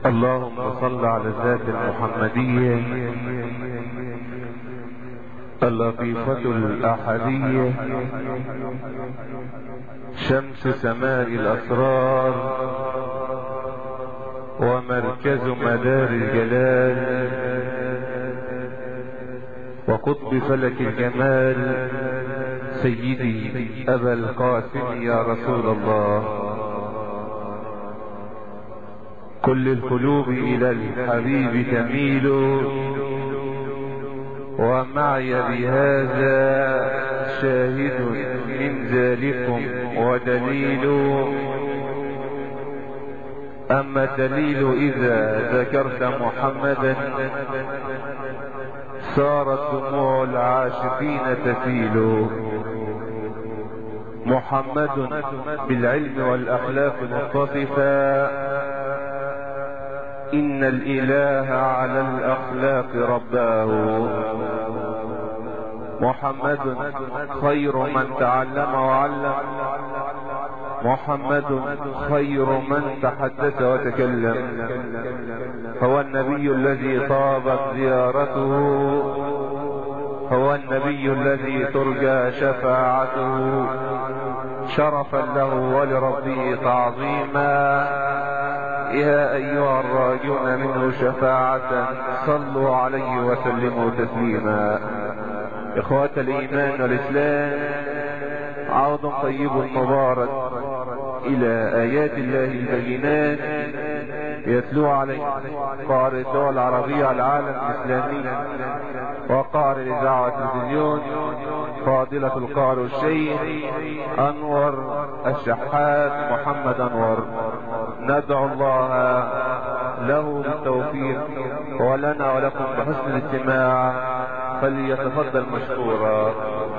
اللهم صل على الذات المحمدية اللطيفة الأحدية شمس سماء الأسرار ومركز مدار الجلال وقطب فلك الجمال سيدي أبا القاسم يا رسول الله. كل القلوب إلى الحبيب تميل ومعي بهذا شاهد من ذلكم ودليل. أما الدليل إذا ذكرت محمدا صارت دموع العاشقين تسيل. محمد بالعلم والأخلاق متصفا إن الإله على الأخلاق رباه. محمد خير من تعلم وعلم. محمد خير من تحدث وتكلم. هو النبي الذي طابت زيارته. هو النبي الذي ترجى شفاعته شرفا له ولربه تعظيما. يا أيها الراجون منه شفاعة صلوا عليه وسلموا تسليما. إخوة الإيمان والإسلام، عود طيب مبارك إلى آيات الله البينات يتلو عليه قارئ الدول العربية على العالم الإسلامي وقارئ الإذاعة والتلفزيون فاضلة القارئ الشيخ أنور الشحات محمد أنور. ندعو الله له بالتوفيق ولنا ولكم بحسن الاستماع، فليتفضل مشكورا.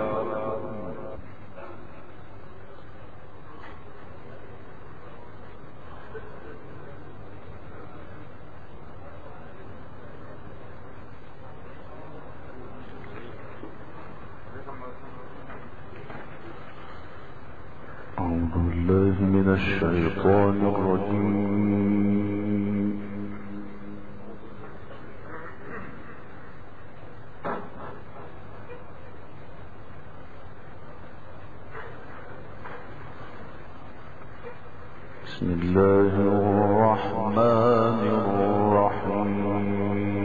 أعوذ بالله من الشيطان الرجيم. بسم الله الرحمن الرحيم.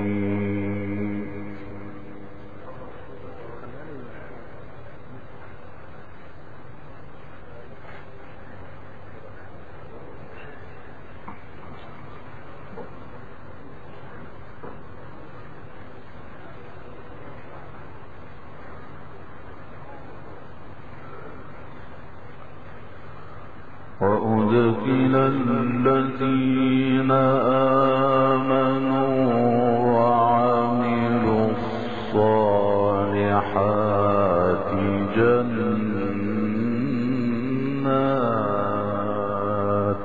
وأدخل الذين آمنوا وعملوا الصالحات جنات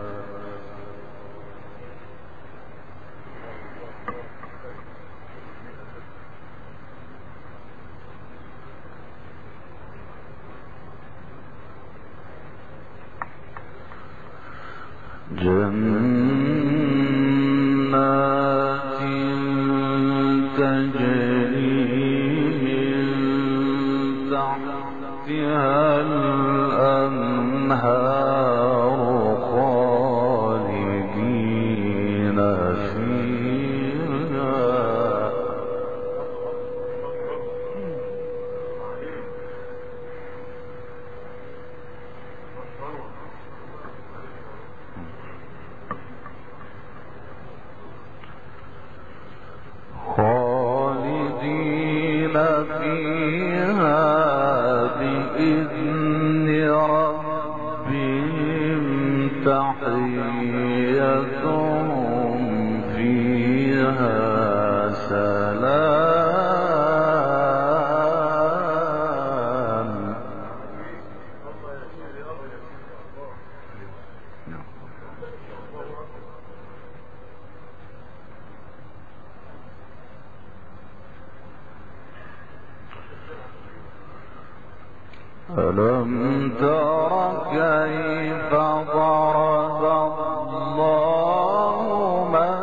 تجري من تحتها الأنهار خالدين فيها. خالدين فيها بإذن ربهم تحيتهم فيها سلام. ألم تر كيف ضرب الله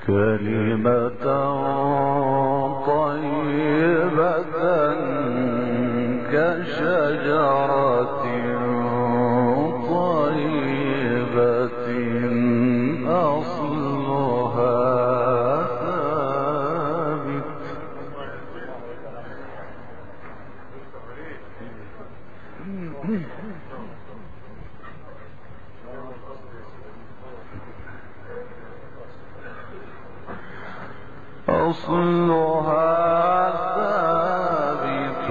كلمة طيبة كشجرة طيبة أصلها ثابت. أصلها ثابت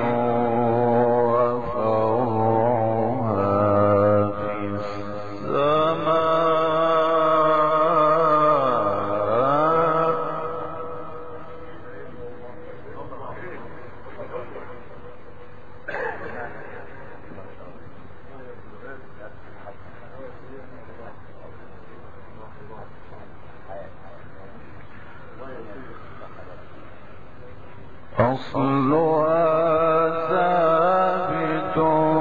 وفرعها في السماء. أصلها ثابت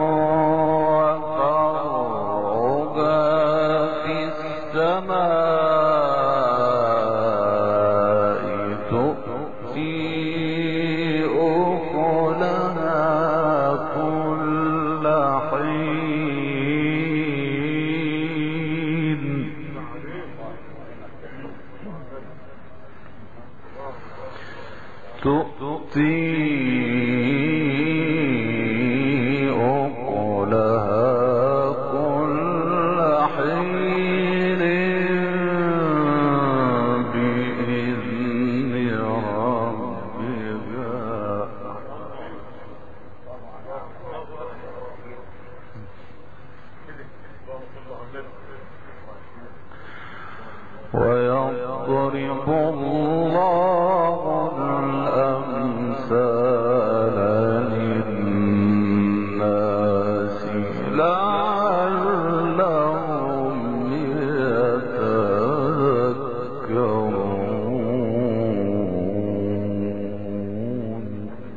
وفرعها في السماء تؤتي أكلها كل حين. تؤتي أكلها كل حين بإذن ربها. ويضرب الله الأمثال للناس لعلهم يتذكرون.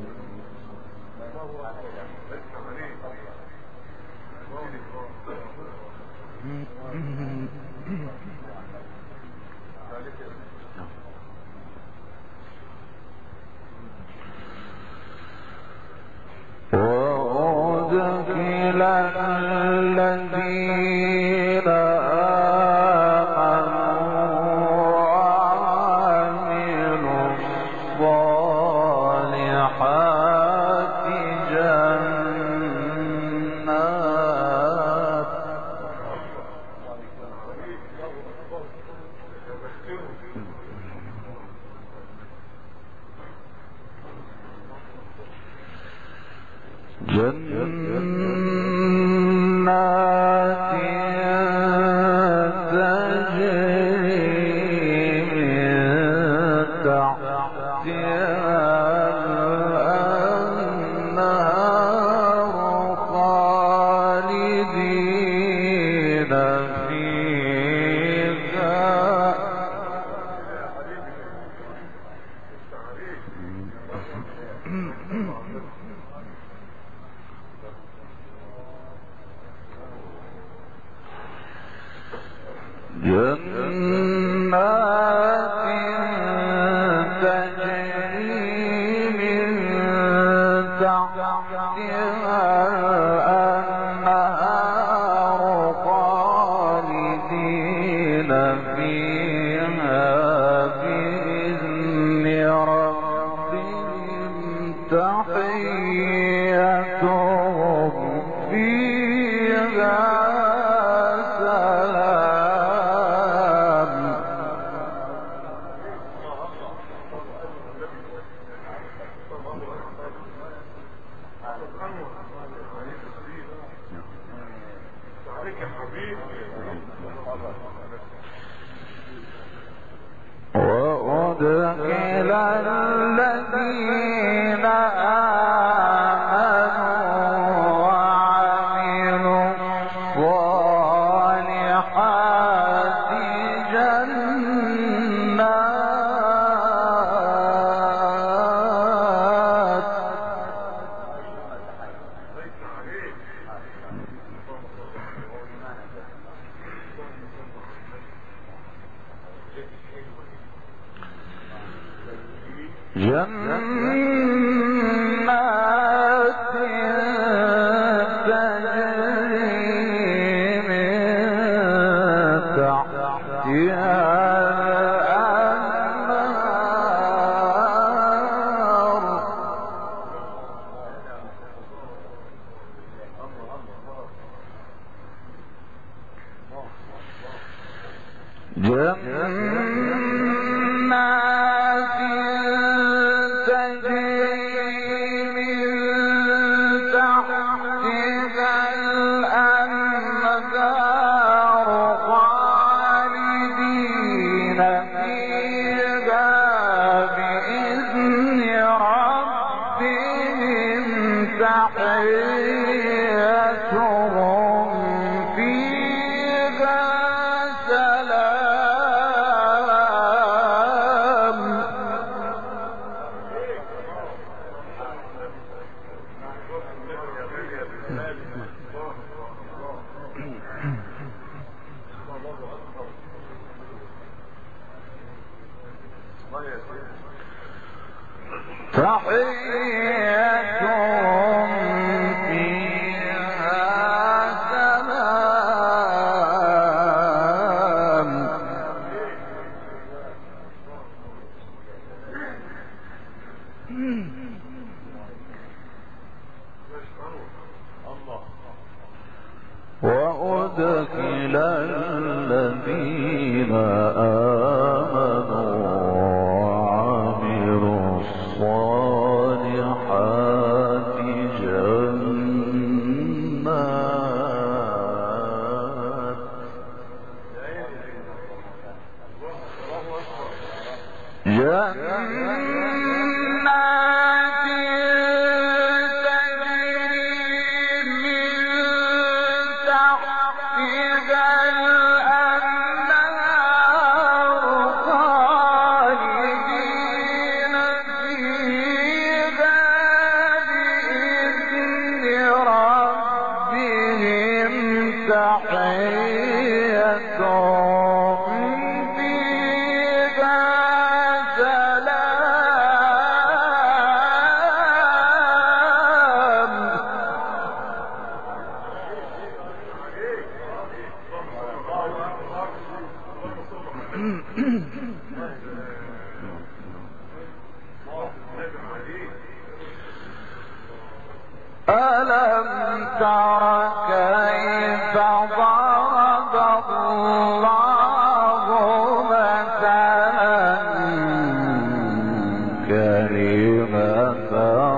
وأدخل الذين آمنوا وعملوا الصالحات جنات. جنات تجري من تحتها الأنهار خالدين فيها. جنات تجري من تحتها الأنهار خالدين فيها بإذن ربهم تحيتهم فيها وأدخل الذين آمنوا وعملوا الصالحات جنات. جنات تجري من تحتها وأدخل الذين آمنوا وعملوا الصالحات ألم تر كيف ضرب الله مثلا كلمة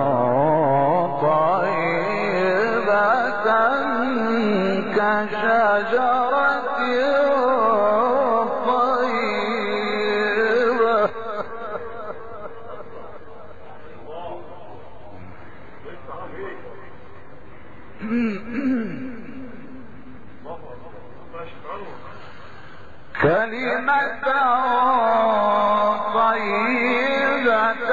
طيبة كشجرة طيبة كلمة طيبة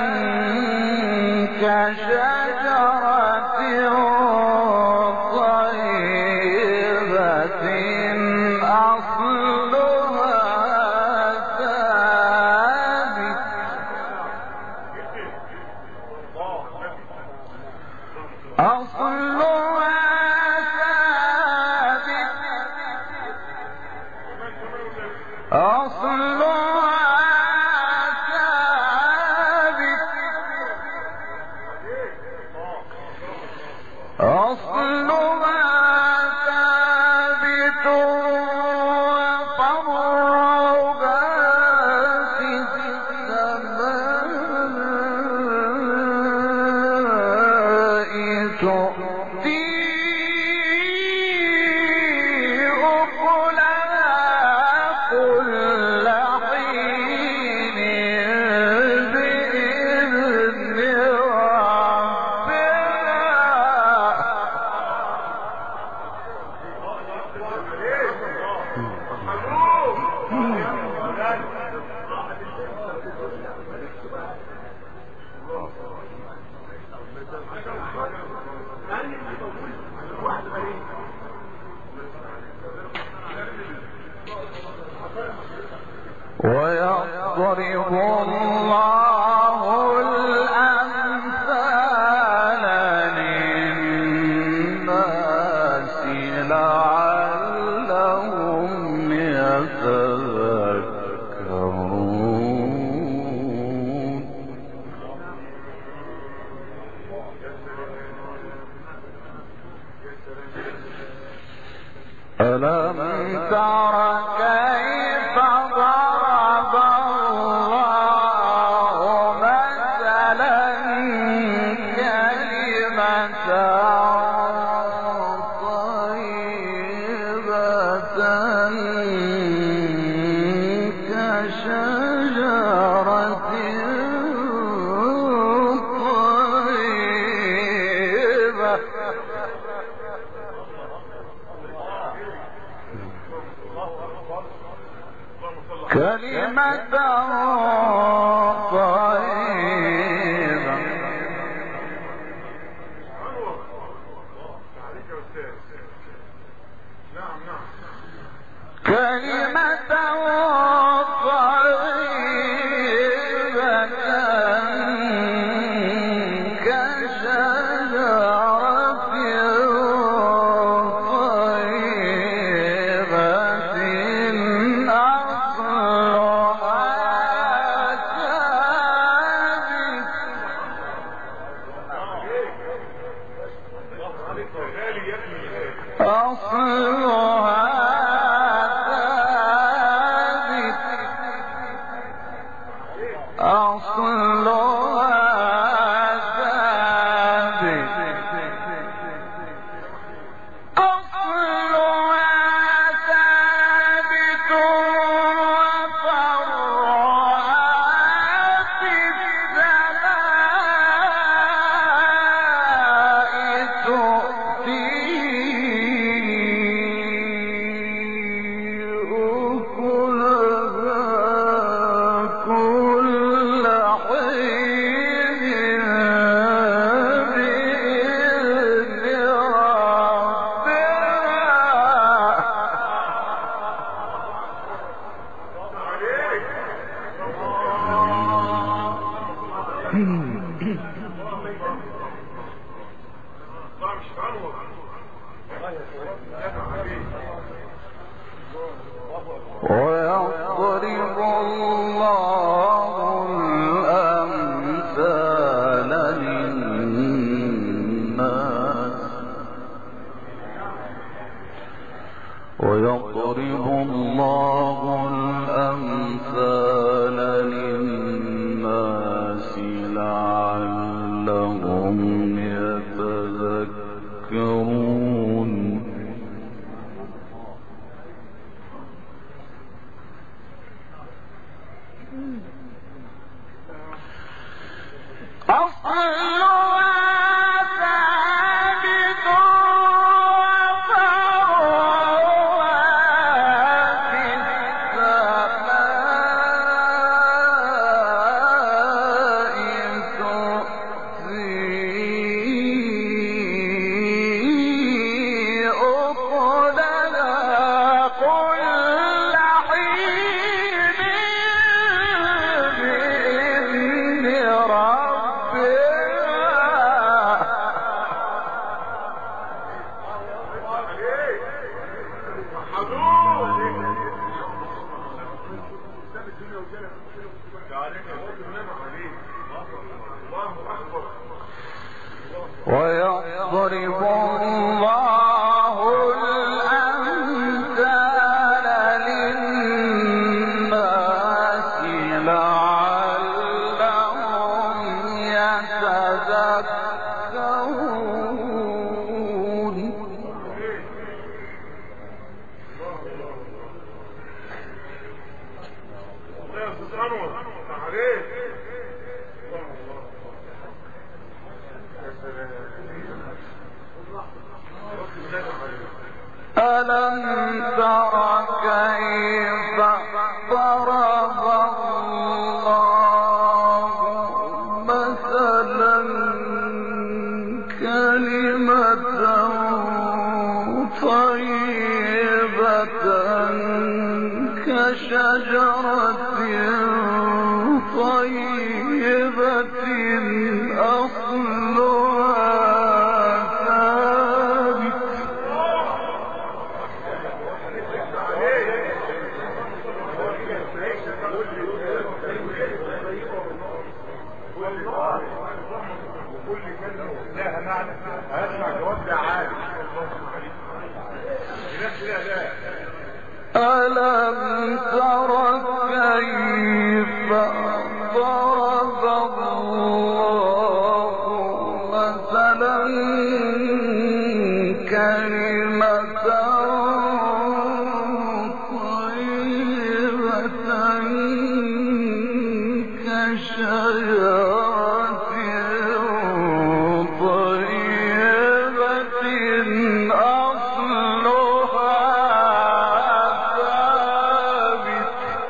كشجرة طيبة أصلها ثابت ويضرب الله كلمة طيبة كلمة طيبة كشجرة ويضرب الله الأمثال للناس ويضرب الله الأمثال للناس لعلهم يتذكرون ويضرب الله الأمثال للناس لعلهم يتذكرون ألم تر كيف ضرب الله مثلا كلمة طيبة كشجرة طيبة أصلها ألم تر كيف ضرب الله مثلا كلمة طيبة كشجرة طيبة أصلها ثابت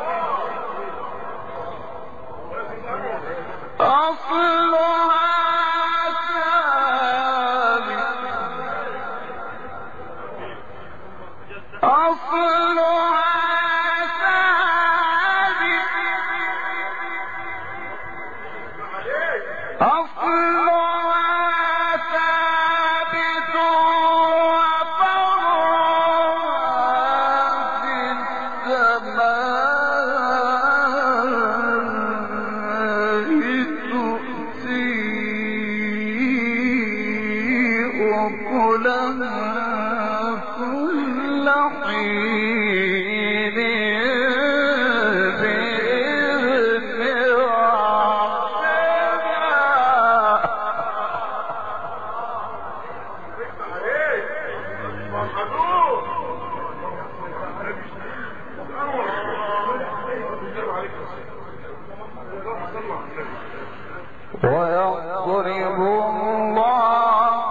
ويضرب الله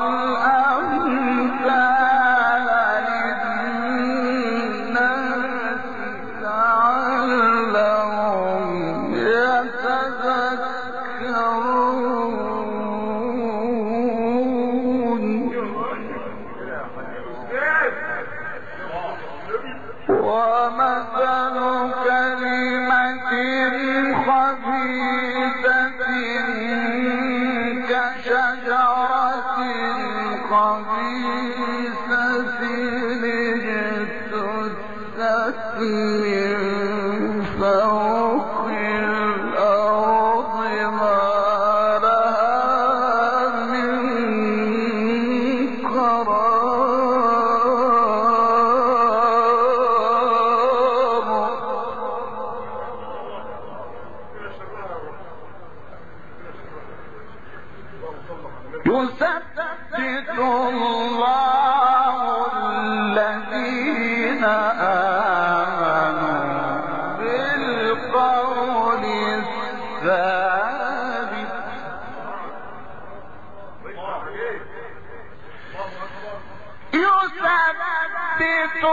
الأمثال للناس لعلهم يتذكرون. ومثل كلمة خبيثة كشجرة خبيثة اجتثت من فوق الأرض ما لها من يثبت الله الذين آمنوا بالقول الثابت يثبت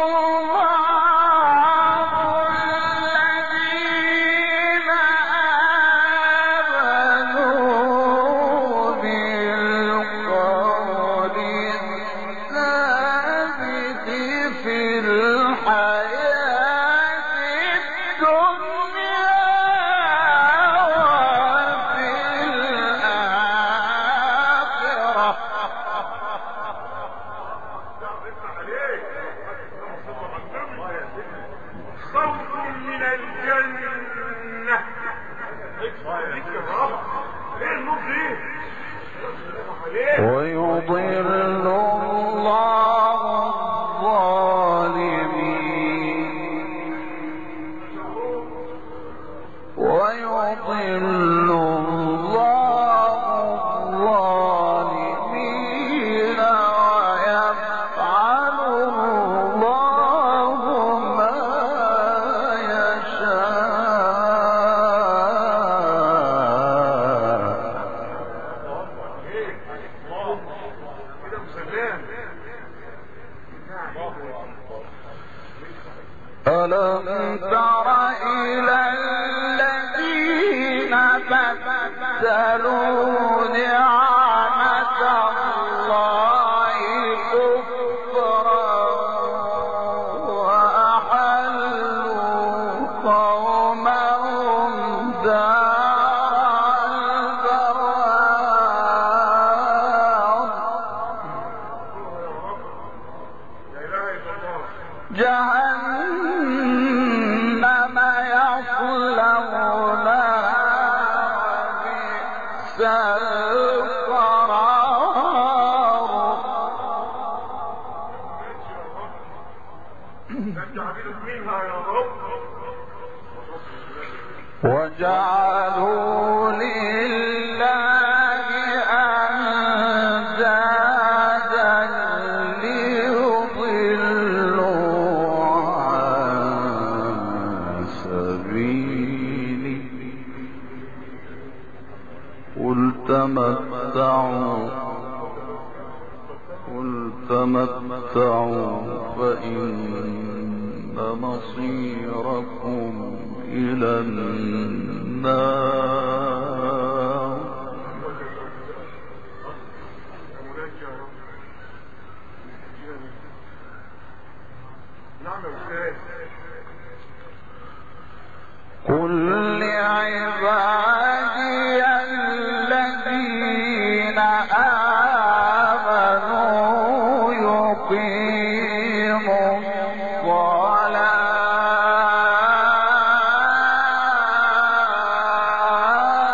ويضل الله الظالمين ويضل الله الظالمين ويفعل الله ما ألم تر إلى الذين بدلوا نعمة الله كفرا وأحلوا قومهم دار البوار جهنم يصلونها بئس القرار وجعلوا لله أندادا ليضلوا عن سبيله قل تمتعوا فإن مصيركم إلى النار قل لعبادي الذين آمنوا يقيموا الصلاة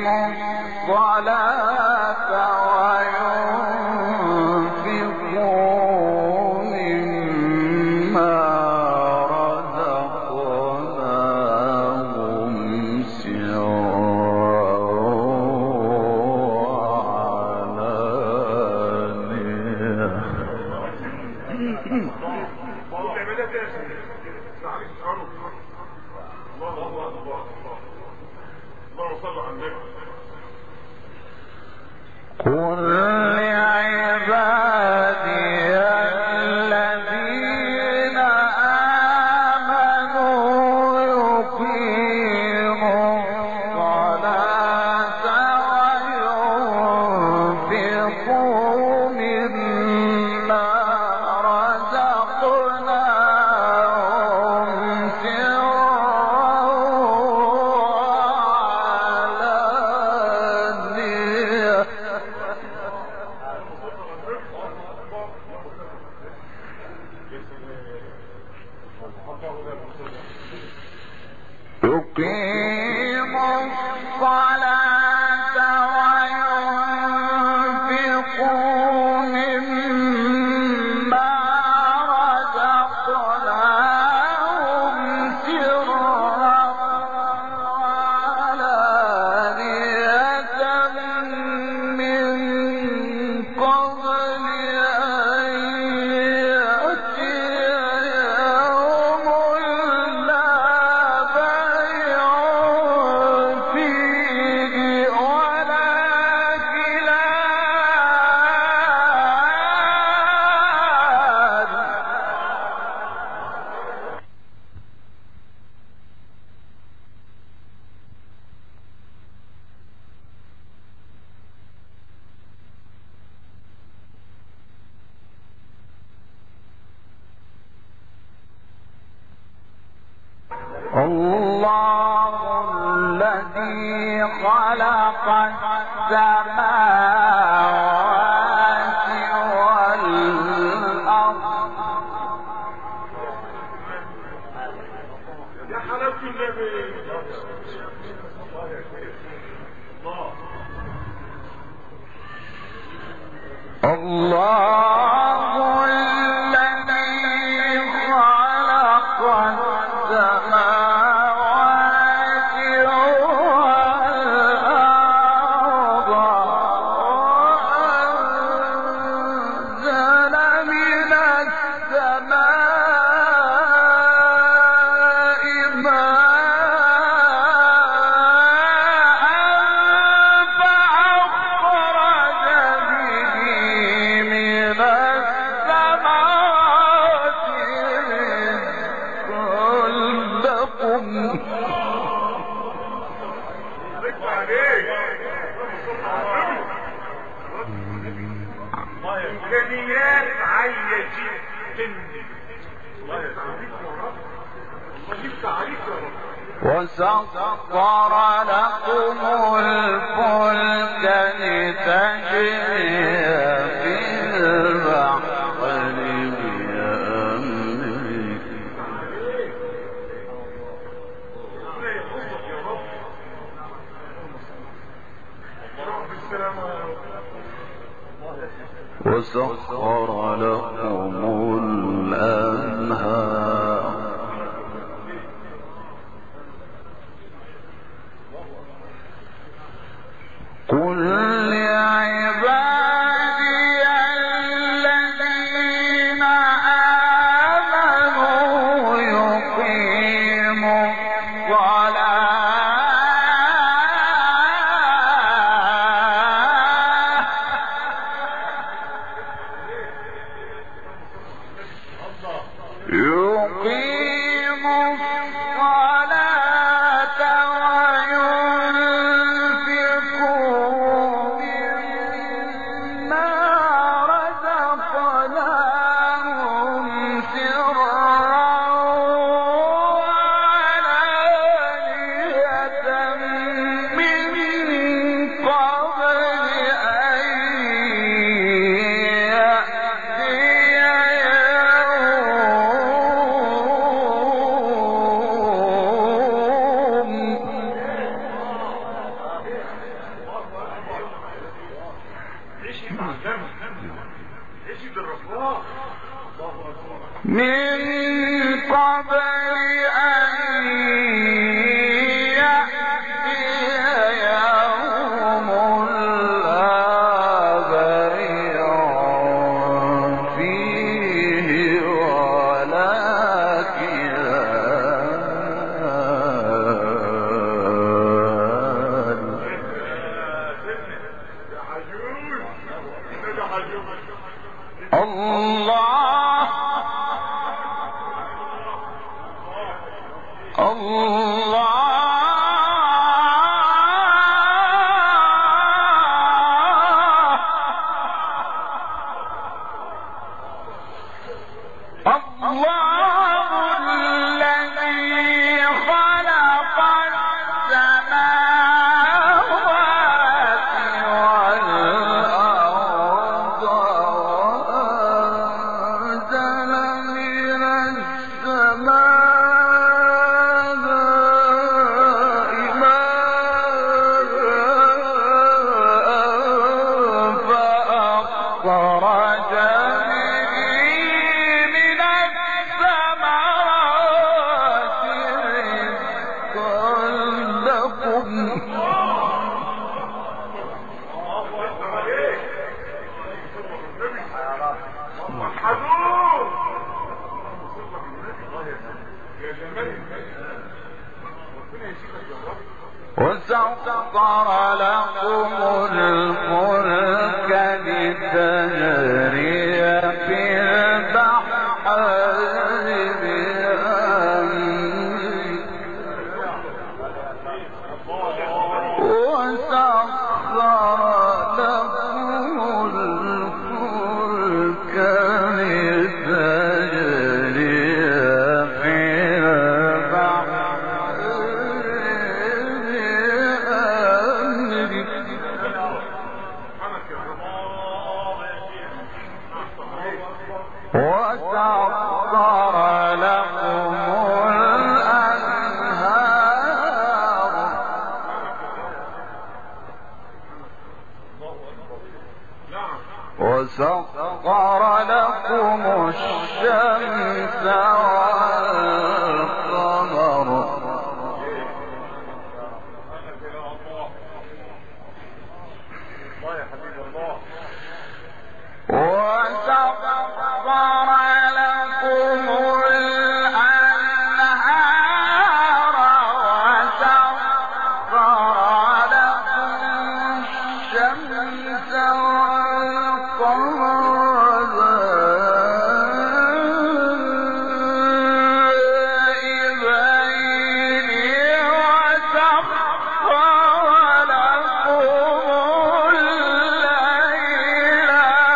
وسخر لكم الفلك لتجري في البحر بأمره وسخر لكم الأنهار قل لعبادي الذين آمنوا يقيموا الصلاة وينفقوا من قبل أن يأتي يوم لا بيع فيه ولا خلال. وسخر لكم الفلك لتجري في البحر بأمره وسخر لكم الفلك لتجري في البحر وسخر لكم الأنهار وسخر لكم الشمس والقمر وسخر لكم الأنهار وسخر لكم الشمس والقمر دائبين وسخر لكم الليل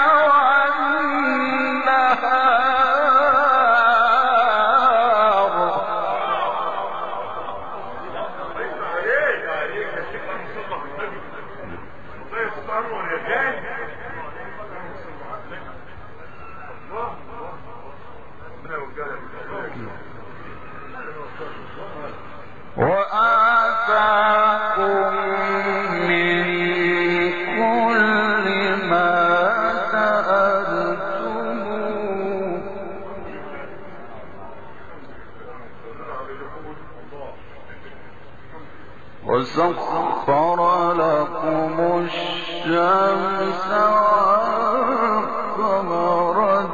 وآتاكم من كل ما سألتموه وسخر لكم الشمس والقمر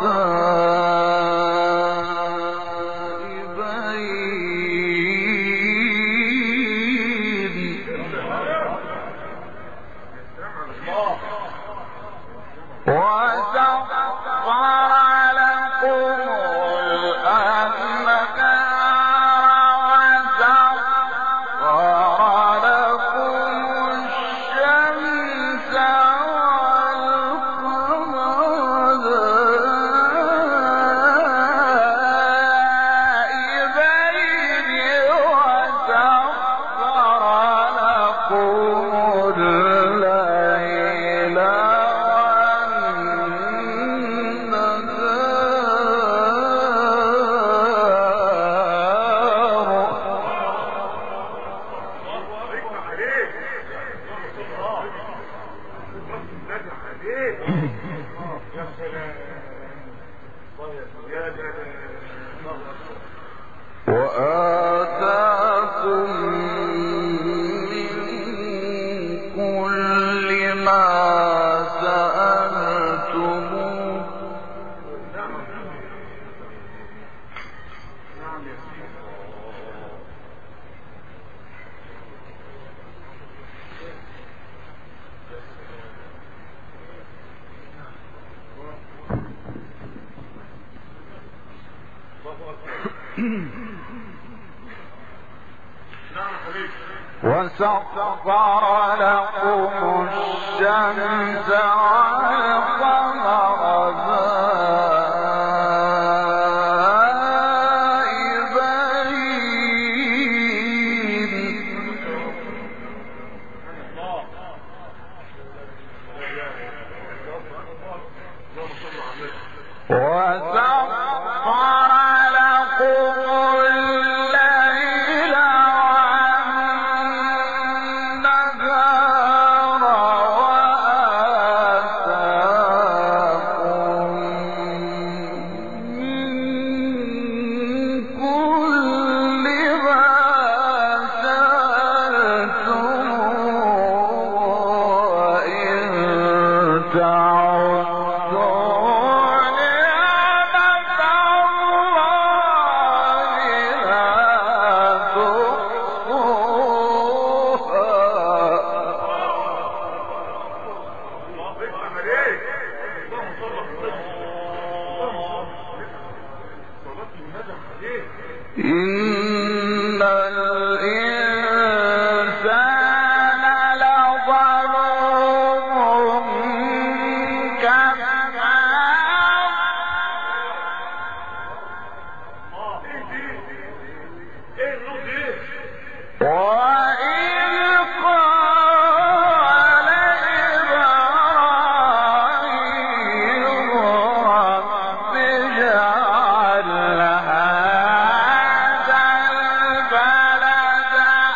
دائبين وسخر لكم الأنهار وسخر لكم الشمس والقمر دائبين وسخر لكم الليل والنهار وآتاكم من كل ما سألتموه وسخر لكم الشمس والقمر دائبين وسخر لكم الليل والنهار وآتاكم من كل ما سألتموه وإن تعدوا نعمة الله لا تحصوها إن الإنسان لظلوم كفار وإذ قال إبراهيم رب اجعل هذا البلد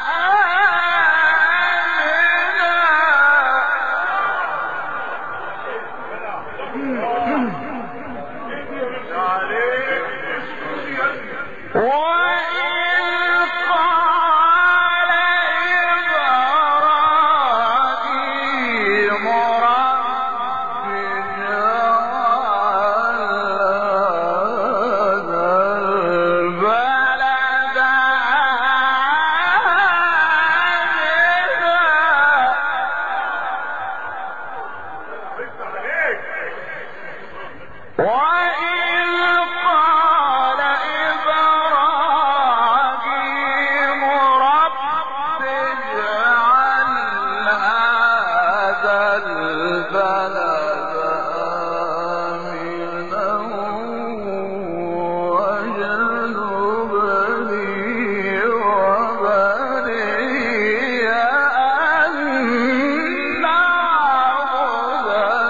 آمنا وإذ قال إبراهيم رب اجعل هذا البلد وإذ قال إبراهيم رب اجعل هذا البلد آمنا واجنبني وبني أن نعبد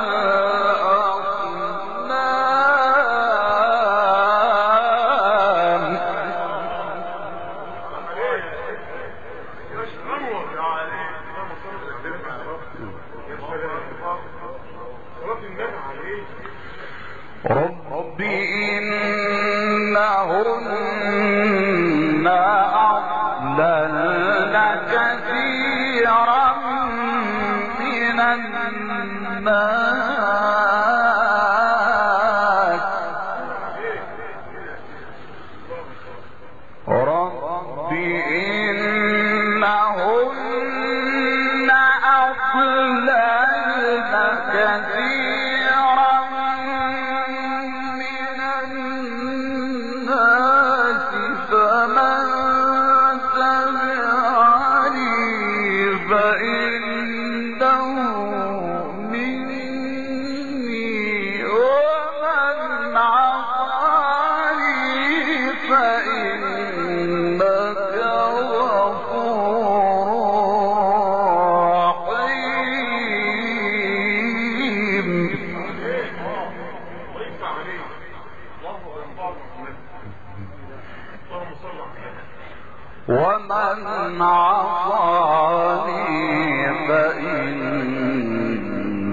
رب إنهن أضللن كثيرا من الناس رب إنهن أضللن كثيرا من الناس فمن تبعني فإنه مني ومن عصاني فإنك غفور رحيم ومن عصاني فإنك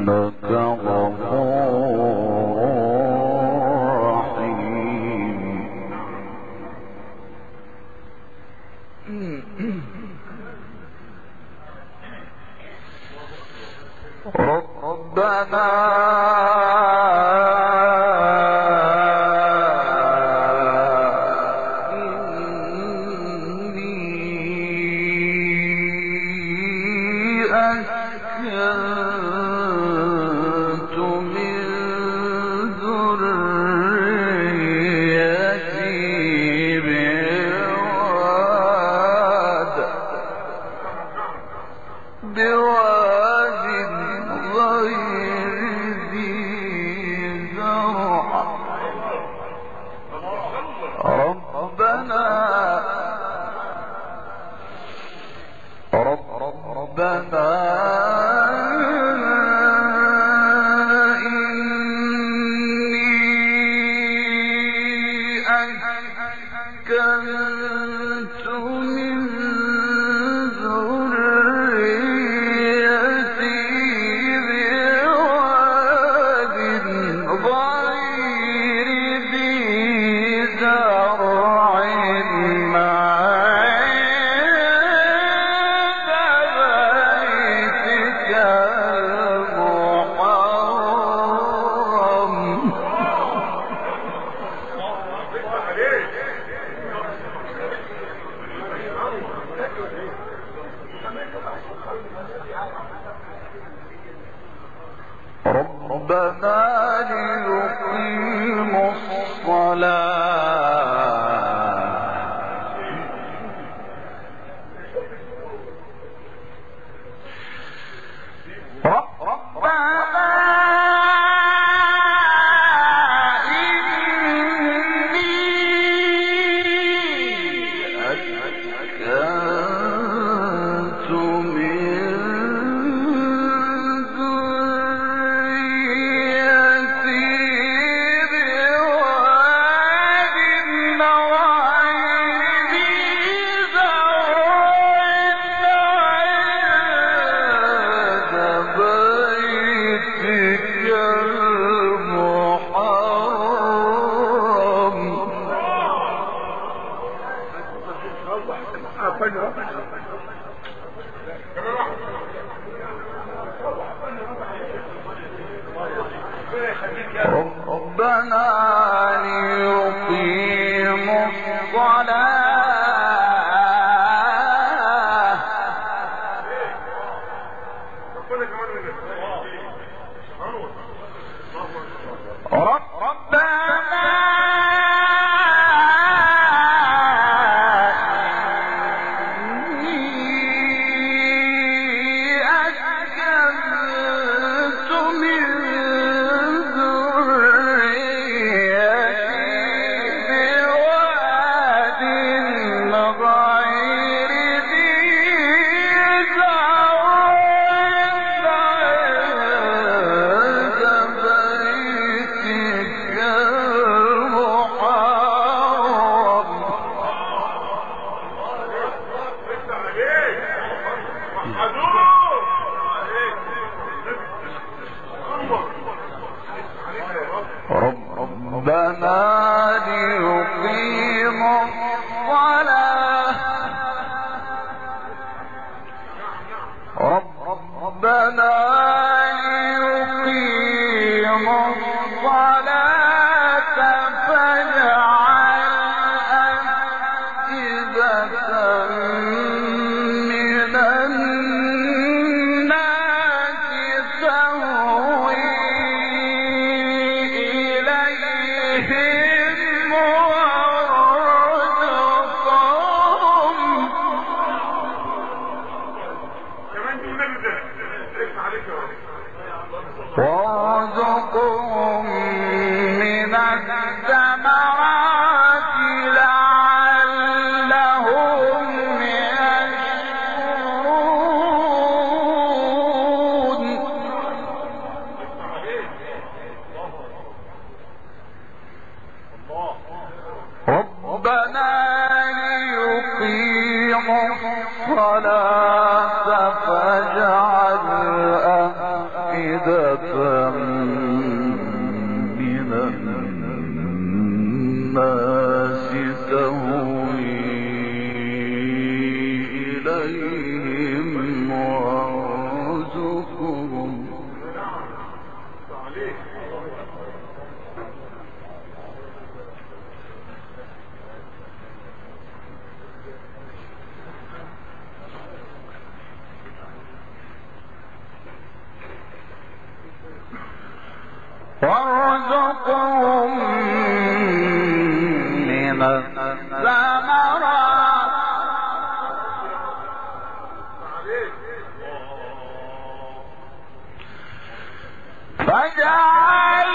الصلاة فاجعل أفئدة ورزقهم من الثمرات فاجعل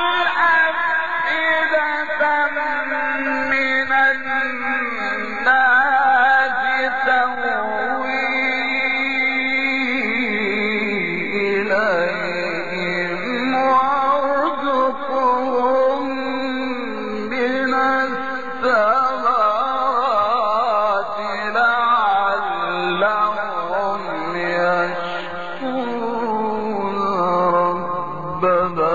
أفئدة من الناس تهوي إليهم وارزقهم من الثمرات لعلهم يشكرون ربنا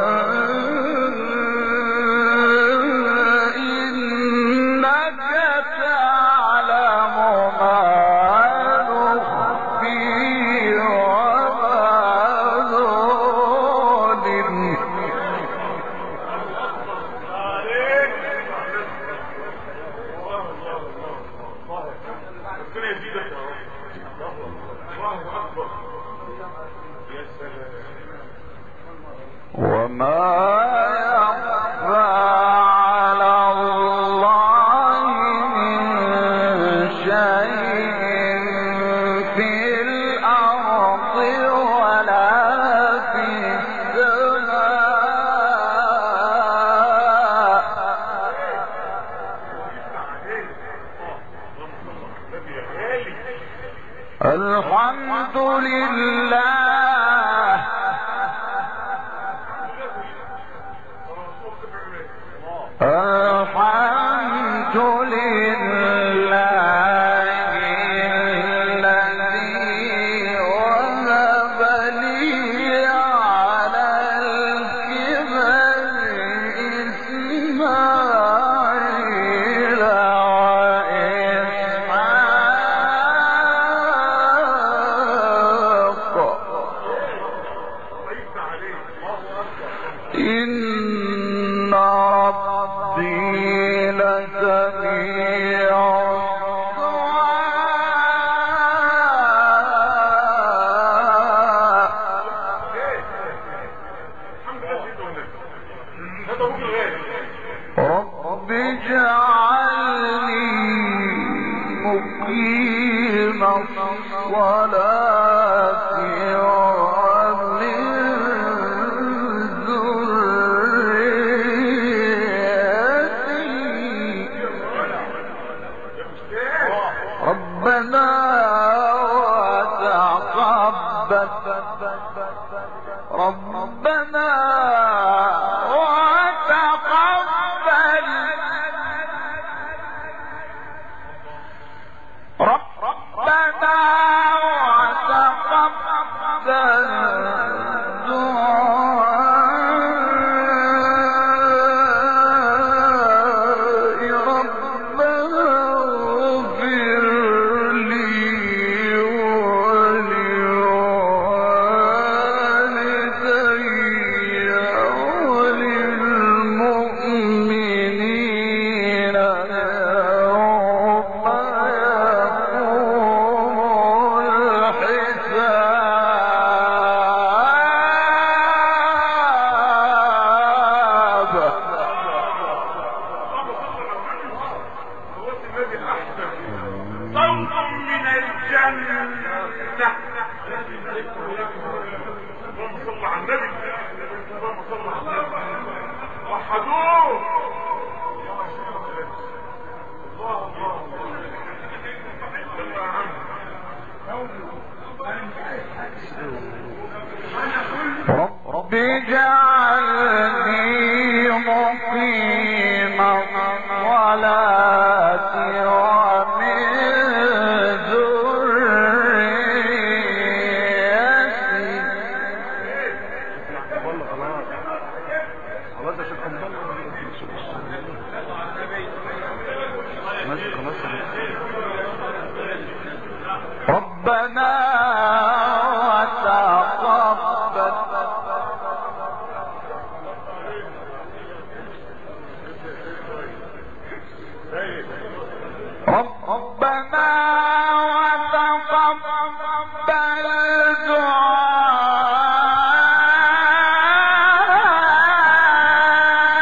إنك تعلم ما نخفي وما نعلن وما يخفى على الله من شيء في الأرض ولا في السماء الحمد لله الحمد لله الذي وهب لي على الكبر إسماعيل وإسحاق إن ربي لسميع رب اجعلني مقيم الصلاة ومن ربنا وتقبل ربنا وتقبل ربنا وتقبل دعائي ربنا اغفر لي ولوالدي وللمؤمنين يوم يقوم الحساب صوت من الجنة. اللهم صل على النبي، اللهم صل على النبي، وحدوه. رب اجعلني مقيم الصلاة ومن ربنا وتقبل ربنا وتقبل دعاء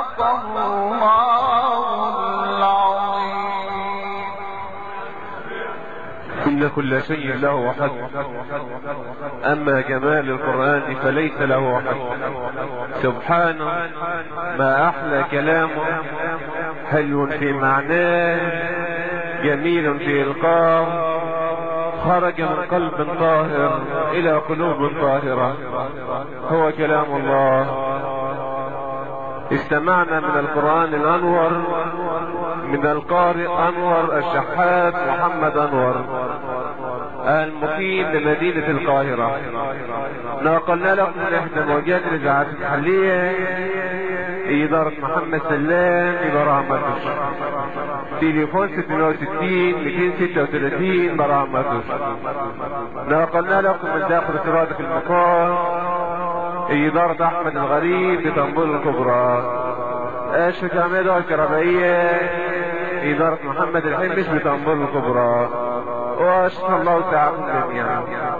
صدق الله العظيم. إن كل شيء له حد، أما جمال القرآن فليس له حد. سبحانه ما أحلى كلامه، حلو في معناه، جميل في إلقاه، خرج من قلب طاهر إلى قلوب طاهرة. هو كلام الله. استمعنا من القرآن الأنور من القارئ أنور الشحات محمد أنور المقيم بمدينة القاهرة. نقلنا لكم من إحدى موجات الإذاعات المحلية إدارة محمد سلام ببرامتش، تليفون 66 236 برامتش. نقلنا لكم من داخل سرادق المقام إدارة أحمد الغريب بطنبول الكبرى، الشركة عميدة الكهربائية إدارة محمد الحمش بطنبول الكبرى. وأشكر الله تعالى جميعا.